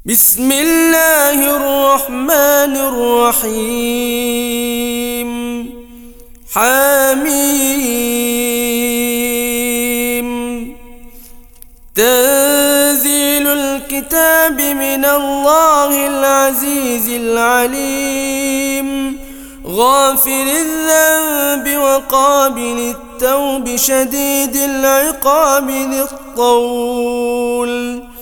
بسم الله الرحمن الرحيم. حميم. تنزيل الكتاب من الله العزيز العليم، غافر الذنب وقابل التوب شديد العقاب ذي الطول،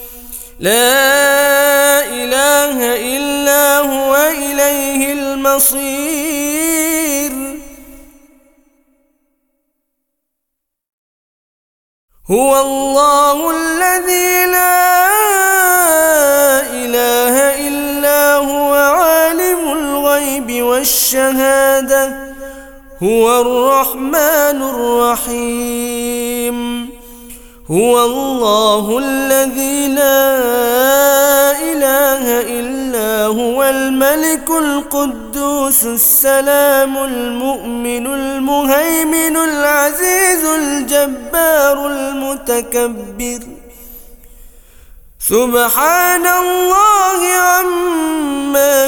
لا إله إلا هو إليه المصير. هو الله الذي لا إله إلا هو عالم الغيب والشهادة، هو الرحمن الرحيم. هو الله الذي لا إله إلا هو الملك القدوس السلام المؤمن المهيمن العزيز الجبار المتكبر، سبحان الله عما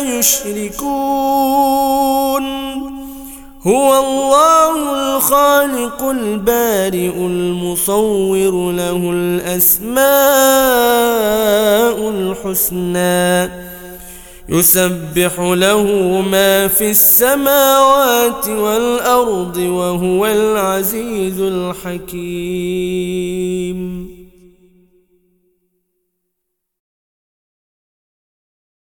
يشركون. هو الله الخالق البارئ المصور، له الأسماء الحسنى، يسبح له ما في السماوات والأرض، وهو العزيز الحكيم.